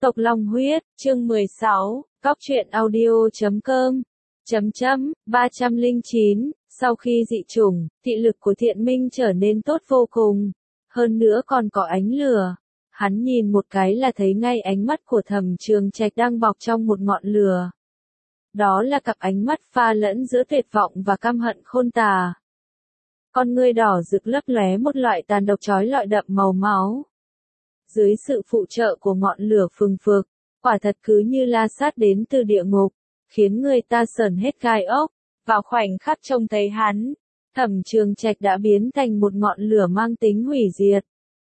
Tộc Long Huyết, chương 16, Cóc truyện audio.com. 309, sau khi dị chủng, thị lực của Thiện Minh trở nên tốt vô cùng. Hơn nữa còn có ánh lửa. Hắn nhìn một cái là thấy ngay ánh mắt của Thẩm Trường Trạch đang bọc trong một ngọn lửa. Đó là cặp ánh mắt pha lẫn giữa tuyệt vọng và căm hận khôn tả. Con ngươi đỏ rực lấp lóe một loại tàn độc chói lọi đậm màu máu. Dưới sự phụ trợ của ngọn lửa phừng phực, quả thật cứ như la sát đến từ địa ngục, khiến người ta sởn hết gai ốc. Vào khoảnh khắc trông thấy hắn, Thẩm Trường Trạch đã biến thành một ngọn lửa mang tính hủy diệt.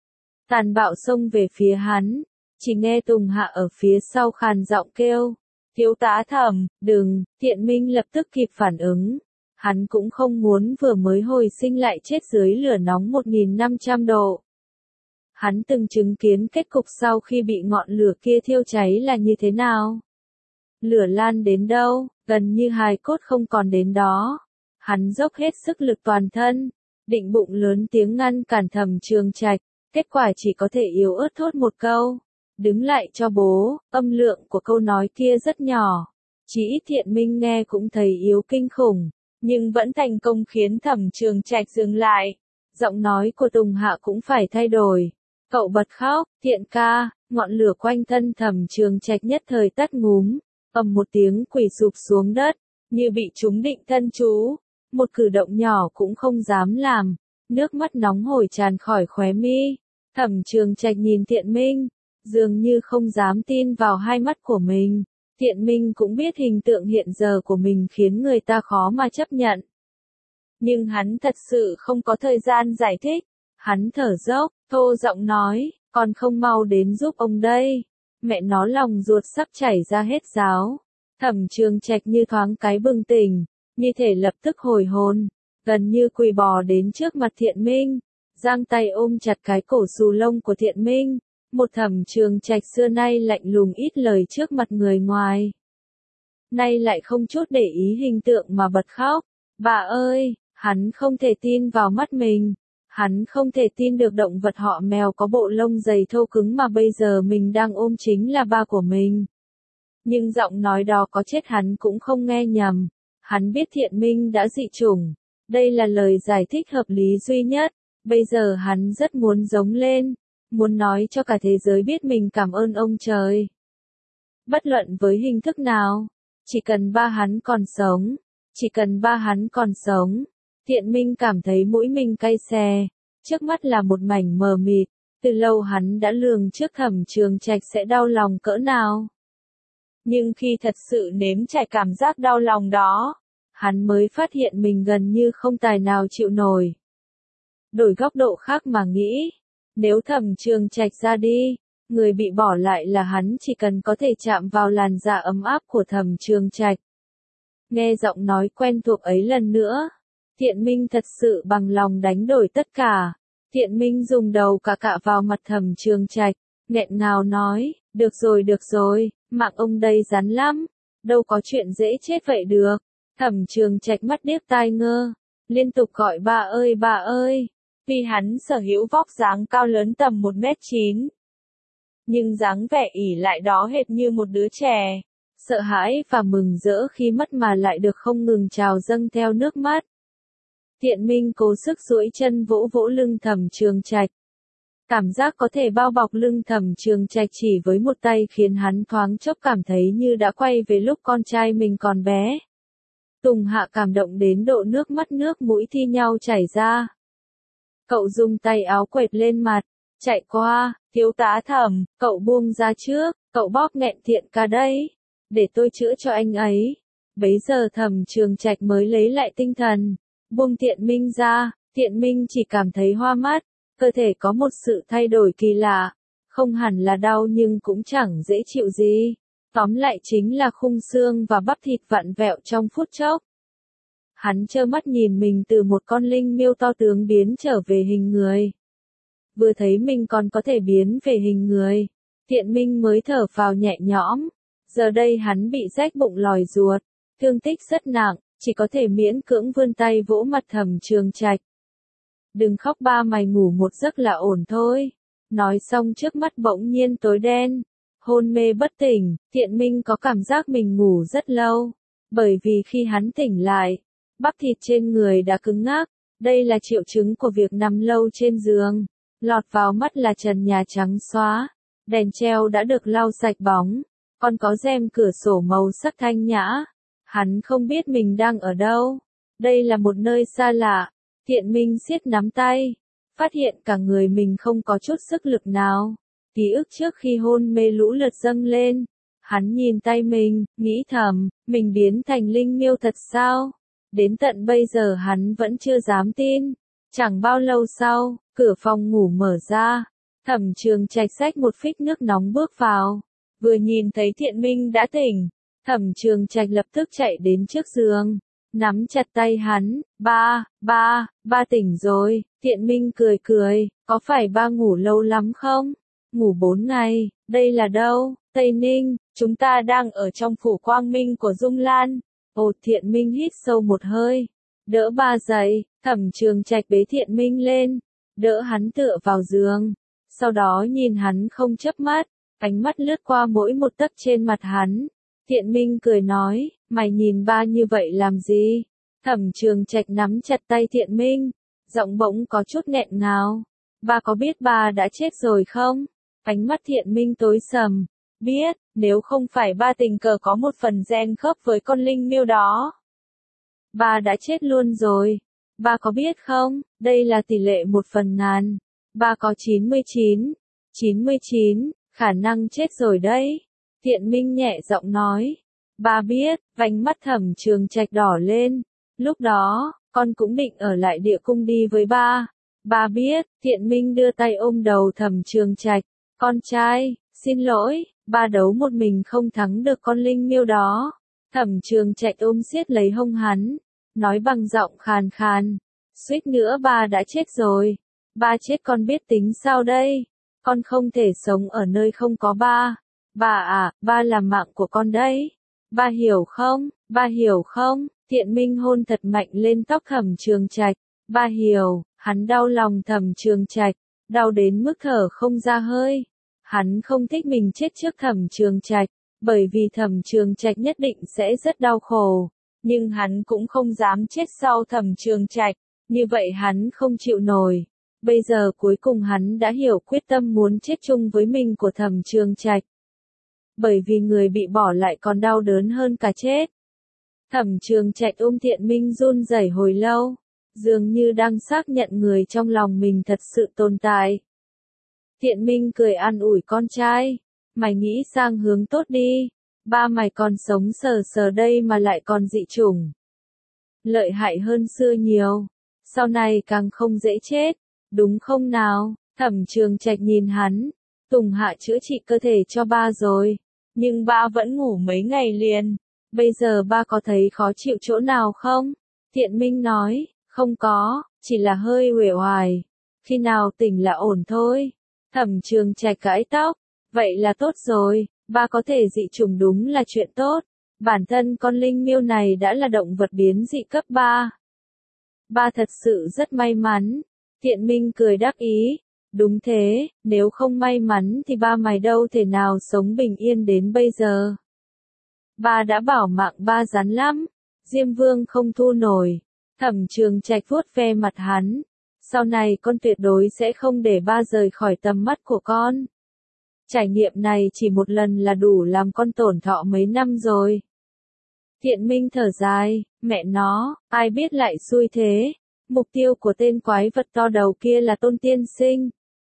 Tàn bạo xông về phía hắn, chỉ nghe Tùng Hạ ở phía sau khàn giọng kêu, thiếu tá Thẩm, đừng. Thiện Minh lập tức kịp phản ứng. Hắn cũng không muốn vừa mới hồi sinh lại chết dưới lửa nóng 1500 độ. Hắn từng chứng kiến kết cục sau khi bị ngọn lửa kia thiêu cháy là như thế nào. Lửa lan đến đâu, gần như hài cốt không còn đến đó. Hắn dốc hết sức lực toàn thân, định bụng lớn tiếng ngăn cản Thẩm Trường Trạch, kết quả chỉ có thể yếu ớt thốt một câu. Đứng lại cho bố. Âm lượng của câu nói kia rất nhỏ. Chỉ ít Thiện Minh nghe cũng thấy yếu kinh khủng, nhưng vẫn thành công khiến Thẩm Trường Trạch dừng lại. Giọng nói của Tùng Hạ cũng phải thay đổi. Cậu bật khóc, Thiện ca. Ngọn lửa quanh thân Thẩm Trường Trạch nhất thời tắt ngúm, ầm một tiếng quỳ sụp xuống đất, như bị trúng định thân chú. Một cử động nhỏ cũng không dám làm, nước mắt nóng hổi tràn khỏi khóe mi. Thẩm Trường Trạch nhìn Thiện Minh, dường như không dám tin vào hai mắt của mình. Thiện Minh cũng biết hình tượng hiện giờ của mình khiến người ta khó mà chấp nhận. Nhưng hắn thật sự không có thời gian giải thích. Hắn thở dốc, thô giọng nói, còn không mau đến giúp ông đây. Mẹ nó lòng ruột sắp chảy ra hết ráo. Thẩm Trường Trạch như thoáng cái bừng tỉnh, như thể lập tức hồi hồn, gần như quỳ bò đến trước mặt Thiện Minh, giang tay ôm chặt cái cổ xù lông của Thiện Minh. Một Thẩm Trường Trạch xưa nay lạnh lùng ít lời trước mặt người ngoài, nay lại không chút để ý hình tượng mà bật khóc. Bà ơi, hắn không thể tin vào mắt mình. Hắn không thể tin được động vật họ mèo có bộ lông dày thô cứng mà bây giờ mình đang ôm chính là ba của mình. Nhưng giọng nói đó có chết hắn cũng không nghe nhầm. Hắn biết Thiện Minh đã dị chủng. Đây là lời giải thích hợp lý duy nhất. Bây giờ hắn rất muốn giống lên, muốn nói cho cả thế giới biết mình cảm ơn ông trời. Bất luận với hình thức nào, chỉ cần ba hắn còn sống, chỉ cần ba hắn còn sống. Thiện Minh cảm thấy mũi mình cay xè, trước mắt là một mảnh mờ mịt, từ lâu hắn đã lường trước Thẩm Trường Trạch sẽ đau lòng cỡ nào. Nhưng khi thật sự nếm trải cảm giác đau lòng đó, hắn mới phát hiện mình gần như không tài nào chịu nổi. Đổi góc độ khác mà nghĩ, nếu Thẩm Trường Trạch ra đi, người bị bỏ lại là hắn chỉ cần có thể chạm vào làn da ấm áp của Thẩm Trường Trạch. Nghe giọng nói quen thuộc ấy lần nữa, Thiện Minh thật sự bằng lòng đánh đổi tất cả. Thiện Minh dùng đầu cạ vào mặt Thẩm Trường Trạch, nghẹn ngào nói, được rồi, mạng ông đây rắn lắm, đâu có chuyện dễ chết vậy được. Thẩm Trường Trạch mắt điếc tai ngơ, liên tục gọi ba ơi. Vì hắn sở hữu vóc dáng cao lớn tầm 1m9. Nhưng dáng vẻ ỷ lại đó hệt như một đứa trẻ. Sợ hãi và mừng rỡ khi mất mà lại được không ngừng trào dâng theo nước mắt. Thiện Minh cố sức duỗi chân vỗ vỗ lưng Thẩm Trường Trạch. Cảm giác có thể bao bọc lưng Thẩm Trường Trạch chỉ với một tay khiến hắn thoáng chốc cảm thấy như đã quay về lúc con trai mình còn bé. Tùng Hạ cảm động đến độ nước mắt nước mũi thi nhau chảy ra. Cậu dùng tay áo quệt lên mặt, chạy qua, thiếu tá Thẩm, cậu buông ra trước, cậu bóp nghẹn Thiện ca đấy, để tôi chữa cho anh ấy. Bấy giờ Thẩm Trường Trạch mới lấy lại tinh thần, buông Thiện Minh ra. Thiện Minh chỉ cảm thấy hoa mắt, cơ thể có một sự thay đổi kỳ lạ, không hẳn là đau nhưng cũng chẳng dễ chịu gì. Tóm lại chính là khung xương và bắp thịt vặn vẹo trong phút chốc. Hắn trơ mắt nhìn mình từ một con linh miêu to tướng biến trở về hình người. Vừa thấy mình còn có thể biến về hình người, Thiện Minh mới thở phào nhẹ nhõm. Giờ đây hắn bị rách bụng lòi ruột, thương tích rất nặng, chỉ có thể miễn cưỡng vươn tay vỗ mặt Thẩm Trường Trạch. Đừng khóc ba, mày ngủ một giấc là ổn thôi. Nói xong trước mắt bỗng nhiên tối đen, Hôn mê bất tỉnh, Thiện Minh có cảm giác mình ngủ rất lâu. Bởi vì khi hắn tỉnh lại, bắp thịt trên người đã cứng ngắc. Đây là triệu chứng của việc nằm lâu trên giường. Lọt vào mắt là trần nhà trắng xóa. Đèn treo đã được lau sạch bóng. Còn có rèm cửa sổ màu sắc thanh nhã. Hắn không biết mình đang ở đâu. Đây là một nơi xa lạ. Thiện Minh siết nắm tay. Phát hiện cả người mình không có chút sức lực nào. Ký ức trước khi hôn mê lũ lượt dâng lên. Hắn nhìn tay mình, nghĩ thầm, mình biến thành linh miêu thật sao? Đến tận bây giờ hắn vẫn chưa dám tin. Chẳng bao lâu sau, cửa phòng ngủ mở ra. Thẩm Trường Trạch xách một phích nước nóng bước vào. Vừa nhìn thấy Thiện Minh đã tỉnh, Thẩm Trường Trạch lập tức chạy đến trước giường, nắm chặt tay hắn. Ba tỉnh rồi. Thiện Minh cười cười, có phải ba ngủ lâu lắm không? Ngủ 4 ngày. Đây là đâu? Tây Ninh. Chúng ta đang ở trong phủ quang minh của Dung Lan. Ồ, Thiện Minh hít sâu một hơi, đỡ ba dậy. Thẩm Trường Trạch bế Thiện Minh lên, đỡ hắn tựa vào giường, sau đó nhìn hắn không chớp mắt, ánh mắt lướt qua mỗi một tấc trên mặt hắn. Thiện Minh cười nói, mày nhìn ba như vậy làm gì? Thẩm Trường Trạch nắm chặt tay Thiện Minh, giọng bỗng có chút nghẹn ngào. Ba có biết ba đã chết rồi không? Ánh mắt Thiện Minh tối sầm. Biết, nếu không phải ba tình cờ có một phần gen khớp với con linh miêu đó, ba đã chết luôn rồi. Ba có biết không, đây là tỷ lệ 1/1000. Ba có 99 khả năng chết rồi đấy. Thiện Minh nhẹ giọng nói. Ba biết. Vành mắt Thẩm Trường Trạch đỏ lên. Lúc đó, con cũng định ở lại địa cung đi với ba. Ba biết. Thiện Minh đưa tay ôm đầu Thẩm Trường Trạch. Con trai, xin lỗi, ba đấu một mình không thắng được con linh miêu đó. Thẩm Trường Trạch ôm siết lấy hông hắn, nói bằng giọng khàn khàn. Suýt nữa ba đã chết rồi. Ba chết con biết tính sao đây? Con không thể sống ở nơi không có ba. Ba à, ba là mạng của con đấy. Ba hiểu không? Ba hiểu không? Thiện Minh hôn thật mạnh lên tóc Thẩm Trường Trạch. Ba hiểu. Hắn đau lòng Thẩm Trường Trạch, đau đến mức thở không ra hơi. Hắn không thích mình chết trước Thẩm Trường Trạch, bởi vì Thẩm Trường Trạch nhất định sẽ rất đau khổ. Nhưng hắn cũng không dám chết sau Thẩm Trường Trạch, như vậy hắn không chịu nổi. Bây giờ cuối cùng hắn đã hiểu quyết tâm muốn chết chung với mình của Thẩm Trường Trạch. Bởi vì người bị bỏ lại còn đau đớn hơn cả chết. Thẩm Trường Trạch ôm Thiện Minh run rẩy hồi lâu, dường như đang xác nhận người trong lòng mình thật sự tồn tại. Thiện Minh cười an ủi con trai, mày nghĩ sang hướng tốt đi, ba mày còn sống sờ sờ đây mà lại còn dị chủng. Lợi hại hơn xưa nhiều, sau này càng không dễ chết, đúng không nào? Thẩm Trường Trạch nhìn hắn, Tùng Hạ chữa trị cơ thể cho ba rồi, nhưng ba vẫn ngủ mấy ngày liền, bây giờ ba có thấy khó chịu chỗ nào không? Thiện Minh nói, không có, chỉ là hơi uể oải, khi nào tỉnh là ổn thôi. Thẩm Trường Trạch cãi tóc, vậy là tốt rồi, ba có thể dị chủng đúng là chuyện tốt. Bản thân con linh miêu này đã là động vật biến dị cấp 3. Ba thật sự rất may mắn. Thiện Minh cười đáp ý. Đúng thế, nếu không may mắn thì ba mày đâu thể nào sống bình yên đến bây giờ. Ba đã bảo mạng ba rắn lắm. Diêm Vương không thu nổi. Thẩm Trường Trạch vuốt ve mặt hắn. Sau này con tuyệt đối sẽ không để ba rời khỏi tầm mắt của con. Trải nghiệm này chỉ một lần là đủ làm con tổn thọ mấy năm rồi. Thiện Minh thở dài, mẹ nó, ai biết lại xui thế. Mục tiêu của tên quái vật to đầu kia là Tôn Tiên Sinh.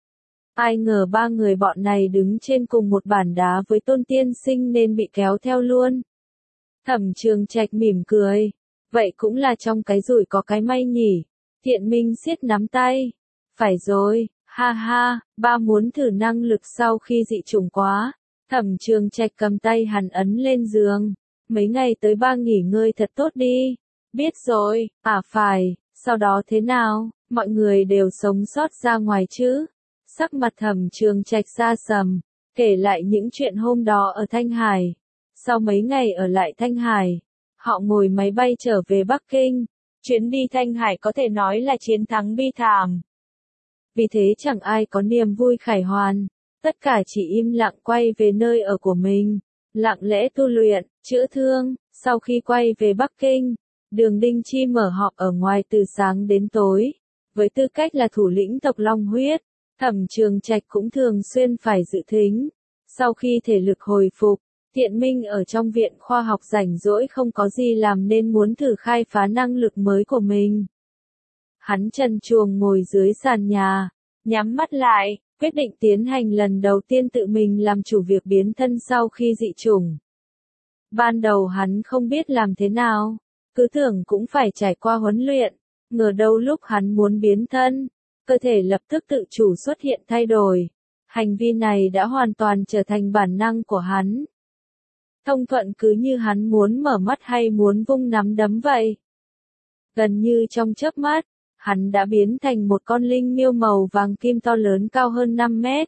Ai ngờ ba người bọn này đứng trên cùng một bàn đá với Tôn Tiên Sinh nên bị kéo theo luôn. Thẩm Trường Trạch mỉm cười. Vậy cũng là trong cái rủi có cái may nhỉ. Thiện Minh siết nắm tay. Phải rồi, ha ha, ba muốn thử năng lực sau khi dị chủng quá. Thẩm Trường Trạch cầm tay hắn ấn lên giường. Mấy ngày tới ba nghỉ ngơi thật tốt đi. Biết rồi, phải, sau đó thế nào, mọi người đều sống sót ra ngoài chứ. Sắc mặt Thẩm Trường Trạch xa sầm, kể lại những chuyện hôm đó ở Thanh Hải. Sau mấy ngày ở lại Thanh Hải, họ ngồi máy bay trở về Bắc Kinh. Chuyến đi Thanh Hải có thể nói là chiến thắng bi thảm. Vì thế chẳng ai có niềm vui khải hoàn. Tất cả chỉ im lặng quay về nơi ở của mình, lặng lẽ tu luyện, chữa thương. Sau khi quay về Bắc Kinh, Đường Đinh Chi mở họp ở ngoài từ sáng đến tối. Với tư cách là thủ lĩnh tộc Long Huyết, Thẩm Trường Trạch cũng thường xuyên phải dự thính. Sau khi thể lực hồi phục, Thiện Minh ở trong viện khoa học rảnh rỗi không có gì làm nên muốn thử khai phá năng lực mới của mình. Hắn trần truồng ngồi dưới sàn nhà, nhắm mắt lại, quyết định tiến hành lần đầu tiên tự mình làm chủ việc biến thân sau khi dị chủng. Ban đầu hắn không biết làm thế nào, cứ tưởng cũng phải trải qua huấn luyện, ngờ đâu lúc hắn muốn biến thân, cơ thể lập tức tự chủ xuất hiện thay đổi. Hành vi này đã hoàn toàn trở thành bản năng của hắn. Thông thuận cứ như hắn muốn mở mắt hay muốn vung nắm đấm vậy. Gần như trong chớp mắt, hắn đã biến thành một con linh miêu màu vàng kim to lớn cao hơn 5 mét.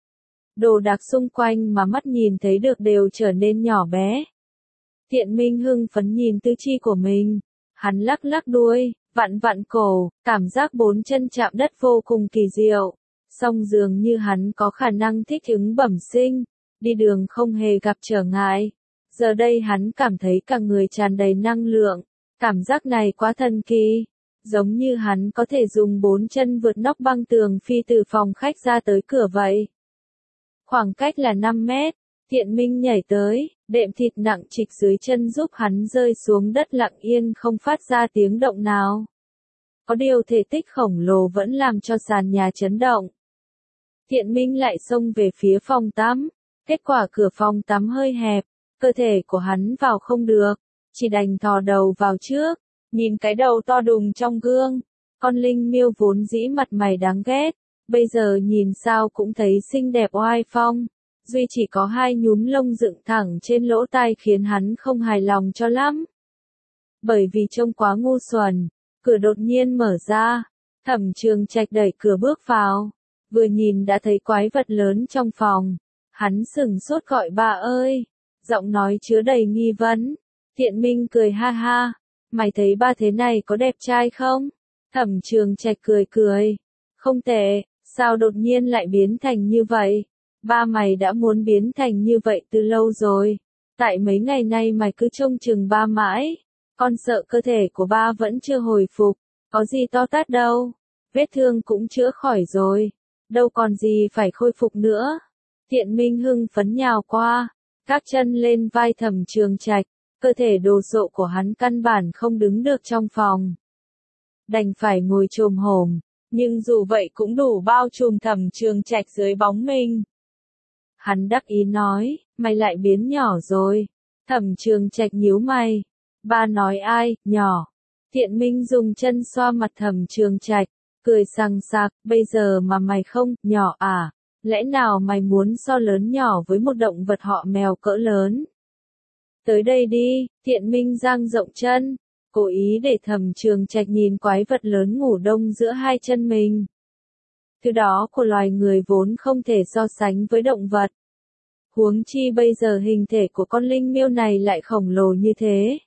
Đồ đạc xung quanh mà mắt nhìn thấy được đều trở nên nhỏ bé. Thiện Minh hưng phấn nhìn tứ chi của mình, hắn lắc lắc đuôi, vặn vặn cổ, cảm giác 4 chân chạm đất vô cùng kỳ diệu. Song dường như hắn có khả năng thích ứng bẩm sinh, đi đường không hề gặp trở ngại. Giờ đây hắn cảm thấy cả người tràn đầy năng lượng, cảm giác này quá thần kỳ, giống như hắn có thể dùng 4 chân vượt nóc băng tường phi từ phòng khách ra tới cửa vậy. Khoảng cách là 5 mét, Thiện Minh nhảy tới, đệm thịt nặng trịch dưới chân giúp hắn rơi xuống đất lặng yên không phát ra tiếng động nào. Có điều thể tích khổng lồ vẫn làm cho sàn nhà chấn động. Thiện Minh lại xông về phía phòng tắm, kết quả cửa phòng tắm hơi hẹp, cơ thể của hắn vào không được, chỉ đành thò đầu vào trước, nhìn cái đầu to đùng trong gương. Con linh miêu vốn dĩ mặt mày đáng ghét, bây giờ nhìn sao cũng thấy xinh đẹp oai phong, duy chỉ có 2 nhúm lông dựng thẳng trên lỗ tai khiến hắn không hài lòng cho lắm. Bởi vì trông quá ngu xuẩn, cửa đột nhiên mở ra, Thẩm Trường Trạch đẩy cửa bước vào, vừa nhìn đã thấy quái vật lớn trong phòng, hắn sửng sốt gọi bà ơi, giọng nói chứa đầy nghi vấn. Thiện Minh cười ha ha, mày thấy ba thế này có đẹp trai không? Thẩm Trường Trạch cười cười, không tệ, sao đột nhiên lại biến thành như vậy? Ba mày đã muốn biến thành như vậy từ lâu rồi, tại mấy ngày nay mày cứ trông chừng ba mãi, con sợ cơ thể của ba vẫn chưa hồi phục, có gì to tát đâu, vết thương cũng chữa khỏi rồi, đâu còn gì phải khôi phục nữa. Thiện Minh hưng phấn nhào qua, các chân lên vai Thẩm Trường Trạch, cơ thể đồ sộ của hắn căn bản không đứng được trong phòng. Đành phải ngồi chồm hổm, nhưng dù vậy cũng đủ bao trùm Thẩm Trường Trạch dưới bóng mình. Hắn đắc ý nói, mày lại biến nhỏ rồi. Thẩm Trường Trạch nhíu mày. Ba nói ai, nhỏ. Thiện Minh dùng chân xoa mặt Thẩm Trường Trạch, cười sằng sặc, bây giờ mà mày không, nhỏ à? Lẽ nào mày muốn so lớn nhỏ với một động vật họ mèo cỡ lớn? Tới đây đi, Thiện Minh dang rộng chân, cố ý để Thẩm Trường Trạch nhìn quái vật lớn ngủ đông giữa 2 chân mình. Thứ đó của loài người vốn không thể so sánh với động vật. Huống chi bây giờ hình thể của con linh miêu này lại khổng lồ như thế.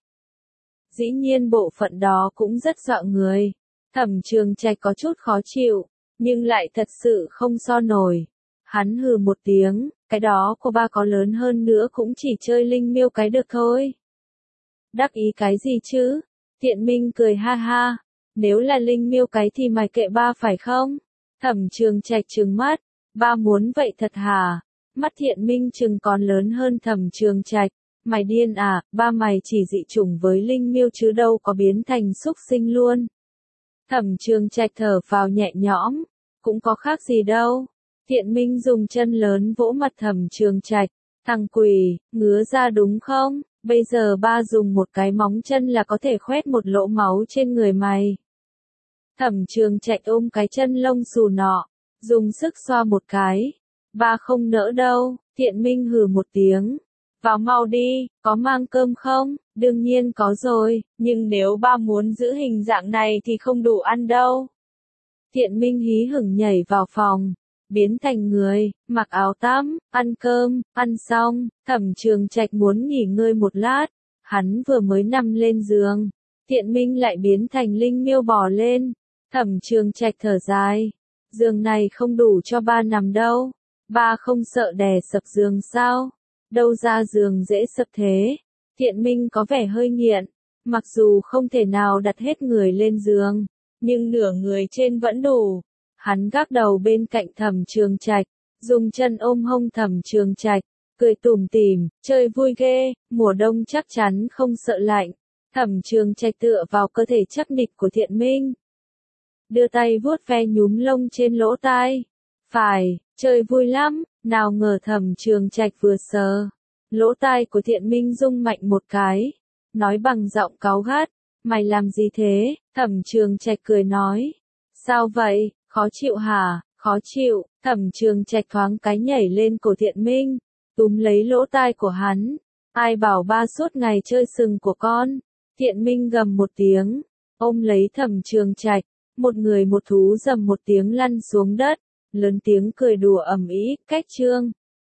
Dĩ nhiên bộ phận đó cũng rất dọa người. Thẩm Trường Trạch có chút khó chịu, nhưng lại thật sự không so nổi. Hắn hừ một tiếng, cái đó của ba có lớn hơn nữa cũng chỉ chơi linh miêu cái được thôi. Đắc ý cái gì chứ? Thiện Minh cười ha ha, nếu là linh miêu cái thì mày kệ ba phải không? Thẩm Trường Trạch trừng mắt, ba muốn vậy thật hả? Mắt Thiện Minh chừng còn lớn hơn Thẩm Trường Trạch, mày điên à, ba mày chỉ dị chủng với linh miêu chứ đâu có biến thành súc sinh luôn. Thẩm Trường Trạch thở phào nhẹ nhõm, cũng có khác gì đâu. Thiện Minh dùng chân lớn vỗ mặt Thẩm Trường Trạch, thằng quỷ, ngứa ra đúng không? Bây giờ ba dùng một cái móng chân là có thể khoét một lỗ máu trên người mày. Thẩm Trường Trạch ôm cái chân lông xù nọ, dùng sức xoa một cái. Ba không nỡ đâu. Thiện Minh hừ một tiếng. Vào mau đi, có mang cơm không? Đương nhiên có rồi, nhưng nếu ba muốn giữ hình dạng này thì không đủ ăn đâu. Thiện Minh hí hửng nhảy vào phòng, biến thành người, mặc áo tắm, ăn cơm, ăn xong, Thẩm Trường Trạch muốn nghỉ ngơi một lát, hắn vừa mới nằm lên giường, Thiện Minh lại biến thành linh miêu bò lên. Thẩm Trường Trạch thở dài, giường này không đủ cho ba nằm đâu, Ba không sợ đè sập giường sao? Đâu ra giường dễ sập thế. Thiện Minh có vẻ hơi nghiện. Mặc dù không thể nào đặt hết người lên giường, nhưng nửa người trên vẫn đủ. Hắn gác đầu bên cạnh Thẩm Trường Trạch, dùng chân ôm hông Thẩm Trường Trạch, cười tủm tỉm, chơi vui ghê, mùa đông chắc chắn không sợ lạnh. Thẩm Trường Trạch tựa vào cơ thể chắc nịch của Thiện Minh, đưa tay vuốt ve nhúm lông trên lỗ tai. Phải, chơi vui lắm. Nào ngờ Thẩm Trường Trạch vừa sờ lỗ tai của Thiện Minh rung mạnh một cái, nói bằng giọng cáu gắt, mày làm gì thế? Thẩm Trường Trạch cười nói, sao vậy, khó chịu hả? Khó chịu. Thẩm Trường Trạch thoáng cái nhảy lên cổ Thiện Minh, túm lấy lỗ tai của hắn. Ai bảo ba suốt ngày chơi sừng của con? Thiện Minh gầm một tiếng, ôm lấy Thẩm Trường Trạch, một người một thú rầm một tiếng lăn xuống đất, lớn tiếng cười đùa ầm ĩ, cách chương.